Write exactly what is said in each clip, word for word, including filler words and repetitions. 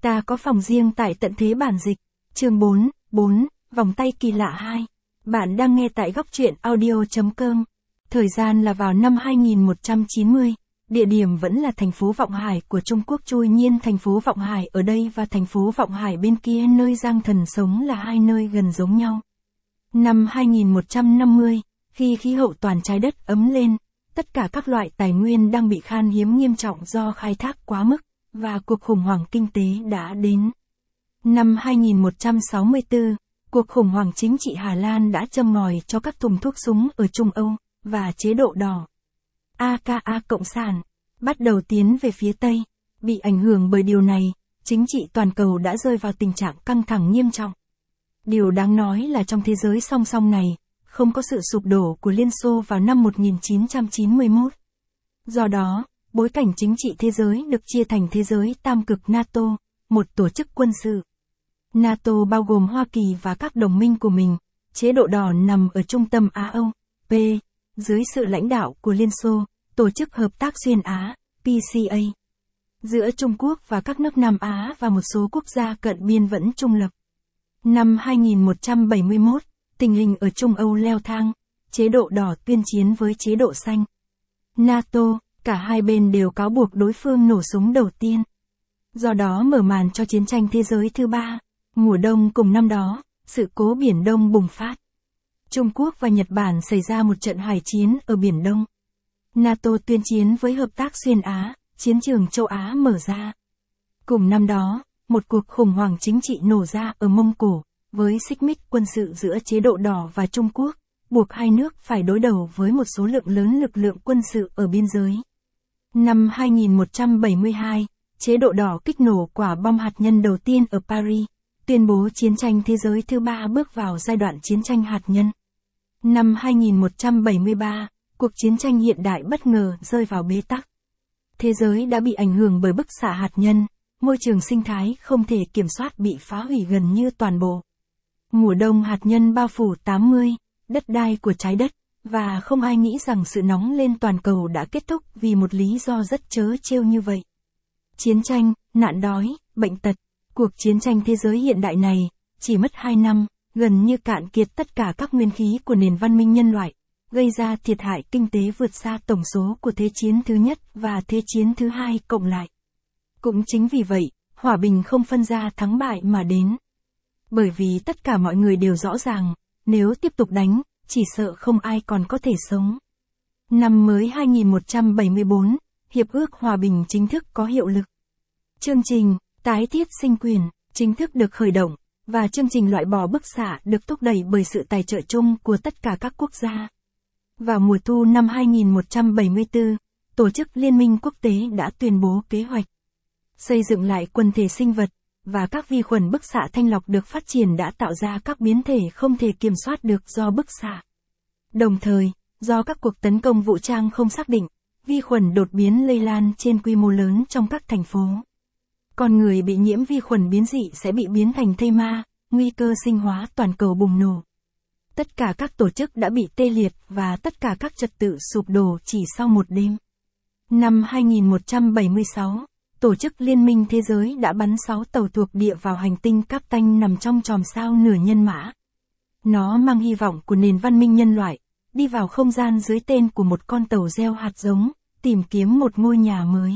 Ta có phòng riêng tại tận thế bản dịch. Chương bốn, bốn, vòng tay kỳ lạ hai. Bạn đang nghe tại góc truyện audio chấm com. Thời gian là vào năm hai nghìn một trăm chín mươi. Địa điểm vẫn là thành phố Vọng Hải của Trung Quốc. Tuy nhiên thành phố Vọng Hải ở đây và thành phố Vọng Hải bên kia nơi Giang Thần sống là hai nơi gần giống nhau. Năm hai nghìn một trăm năm mươi, khi khí hậu toàn trái đất ấm lên, tất cả các loại tài nguyên đang bị khan hiếm nghiêm trọng do khai thác quá mức, và cuộc khủng hoảng kinh tế đã đến. Năm hai nghìn một trăm sáu mươi tư, cuộc khủng hoảng chính trị Hà Lan đã châm ngòi cho các thùng thuốc súng ở Trung Âu, và chế độ đỏ, aka Cộng sản, bắt đầu tiến về phía Tây. Bị ảnh hưởng bởi điều này, chính trị toàn cầu đã rơi vào tình trạng căng thẳng nghiêm trọng. Điều đáng nói là trong thế giới song song này, không có sự sụp đổ của Liên Xô vào năm một nghìn chín trăm chín mươi mốt. Do đó, bối cảnh chính trị thế giới được chia thành thế giới tam cực NATO, một tổ chức quân sự. NATO bao gồm Hoa Kỳ và các đồng minh của mình, chế độ đỏ nằm ở trung tâm Á Âu, P, dưới sự lãnh đạo của Liên Xô, Tổ chức Hợp tác Xuyên Á, P C A. Giữa Trung Quốc và các nước Nam Á và một số quốc gia cận biên vẫn trung lập. Năm hai nghìn một trăm bảy mươi mốt, tình hình ở Trung Âu leo thang, chế độ đỏ tuyên chiến với chế độ xanh. NATO, cả hai bên đều cáo buộc đối phương nổ súng đầu tiên. Do đó mở màn cho chiến tranh thế giới thứ ba. Mùa đông cùng năm đó, sự cố Biển Đông bùng phát. Trung Quốc và Nhật Bản xảy ra một trận hải chiến ở Biển Đông. NATO tuyên chiến với Hợp tác Xuyên Á, chiến trường châu Á mở ra. Cùng năm đó, một cuộc khủng hoảng chính trị nổ ra ở Mông Cổ, với xích mích quân sự giữa chế độ đỏ và Trung Quốc, buộc hai nước phải đối đầu với một số lượng lớn lực lượng quân sự ở biên giới. Năm hai nghìn một trăm bảy mươi hai, chế độ đỏ kích nổ quả bom hạt nhân đầu tiên ở Paris, tuyên bố chiến tranh thế giới thứ ba bước vào giai đoạn chiến tranh hạt nhân. Năm hai nghìn một trăm bảy mươi ba, cuộc chiến tranh hiện đại bất ngờ rơi vào bế tắc. Thế giới đã bị ảnh hưởng bởi bức xạ hạt nhân, môi trường sinh thái không thể kiểm soát bị phá hủy gần như toàn bộ. Mùa đông hạt nhân bao phủ tám mươi, đất đai của trái đất, và không ai nghĩ rằng sự nóng lên toàn cầu đã kết thúc vì một lý do rất trớ trêu như vậy. Chiến tranh, nạn đói, bệnh tật, cuộc chiến tranh thế giới hiện đại này, chỉ mất hai năm, gần như cạn kiệt tất cả các nguyên khí của nền văn minh nhân loại, gây ra thiệt hại kinh tế vượt xa tổng số của Thế chiến thứ nhất và Thế chiến thứ hai cộng lại. Cũng chính vì vậy, hòa bình không phân ra thắng bại mà đến. Bởi vì tất cả mọi người đều rõ ràng, nếu tiếp tục đánh, chỉ sợ không ai còn có thể sống. Năm mới hai nghìn một trăm bảy mươi tư, Hiệp ước Hòa bình chính thức có hiệu lực. Chương trình, tái thiết sinh quyền, chính thức được khởi động, và chương trình loại bỏ bức xạ được thúc đẩy bởi sự tài trợ chung của tất cả các quốc gia. Vào mùa thu năm hai nghìn một trăm bảy mươi tư, Tổ chức Liên minh Quốc tế đã tuyên bố kế hoạch xây dựng lại quần thể sinh vật, và các vi khuẩn bức xạ thanh lọc được phát triển đã tạo ra các biến thể không thể kiểm soát được do bức xạ. Đồng thời, do các cuộc tấn công vũ trang không xác định, vi khuẩn đột biến lây lan trên quy mô lớn trong các thành phố. Con người bị nhiễm vi khuẩn biến dị sẽ bị biến thành thây ma, nguy cơ sinh hóa toàn cầu bùng nổ. Tất cả các tổ chức đã bị tê liệt và tất cả các trật tự sụp đổ chỉ sau một đêm. Năm hai nghìn một trăm bảy mươi sáu, Tổ chức Liên minh Thế giới đã bắn sáu tàu thuộc địa vào hành tinh Captain nằm trong chòm sao nửa nhân mã. Nó mang hy vọng của nền văn minh nhân loại, đi vào không gian dưới tên của một con tàu gieo hạt giống, tìm kiếm một ngôi nhà mới.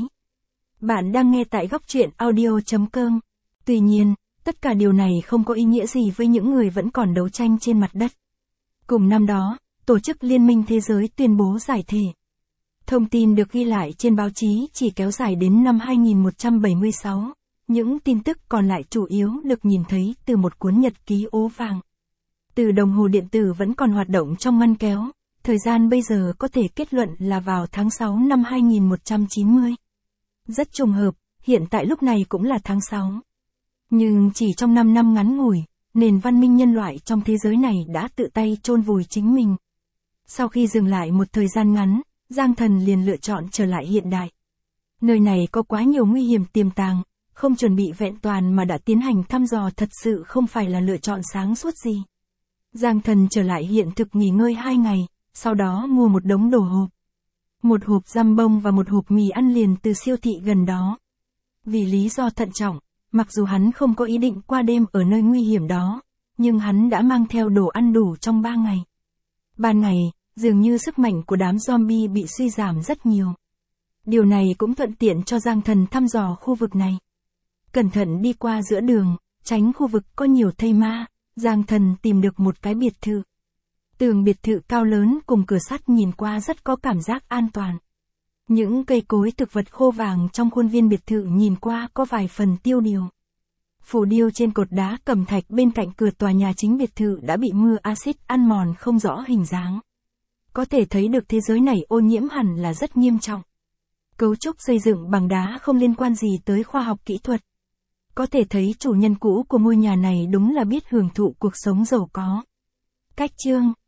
Bạn đang nghe tại góc truyện audio chấm com. Tuy nhiên, tất cả điều này không có ý nghĩa gì với những người vẫn còn đấu tranh trên mặt đất. Cùng năm đó, Tổ chức Liên minh Thế giới tuyên bố giải thể. Thông tin được ghi lại trên báo chí chỉ kéo dài đến năm hai nghìn một trăm bảy mươi sáu. Những tin tức còn lại chủ yếu được nhìn thấy từ một cuốn nhật ký ố vàng. Từ đồng hồ điện tử vẫn còn hoạt động trong ngăn kéo, thời gian bây giờ có thể kết luận là vào tháng sáu năm hai nghìn một trăm chín mươi. Rất trùng hợp, hiện tại lúc này cũng là tháng sáu. Nhưng chỉ trong năm năm ngắn ngủi, nền văn minh nhân loại trong thế giới này đã tự tay chôn vùi chính mình. Sau khi dừng lại một thời gian ngắn, Giang Thần liền lựa chọn trở lại hiện đại. Nơi này có quá nhiều nguy hiểm tiềm tàng, không chuẩn bị vẹn toàn mà đã tiến hành thăm dò thật sự không phải là lựa chọn sáng suốt gì. Giang Thần trở lại hiện thực nghỉ ngơi hai ngày, sau đó mua một đống đồ hộp. Một hộp giam bông và một hộp mì ăn liền từ siêu thị gần đó. Vì lý do thận trọng, Mặc dù hắn không có ý định qua đêm ở nơi nguy hiểm đó, nhưng hắn đã mang theo đồ ăn đủ trong ba ngày. Ban ngày, dường như sức mạnh của đám zombie bị suy giảm rất nhiều. Điều này cũng thuận tiện cho Giang Thần thăm dò khu vực này. Cẩn thận đi qua giữa đường, tránh khu vực có nhiều thây ma, Giang Thần tìm được một cái biệt thự. Tường biệt thự cao lớn cùng cửa sắt nhìn qua rất có cảm giác an toàn. Những cây cối thực vật khô vàng trong khuôn viên biệt thự nhìn qua có vài phần tiêu điều. Phù điêu trên cột đá cẩm thạch bên cạnh cửa tòa nhà chính biệt thự đã bị mưa axit ăn mòn không rõ hình dáng. Có thể thấy được thế giới này ô nhiễm hẳn là rất nghiêm trọng. Cấu trúc xây dựng bằng đá không liên quan gì tới khoa học kỹ thuật. Có thể thấy chủ nhân cũ của ngôi nhà này đúng là biết hưởng thụ cuộc sống giàu có. Cách chương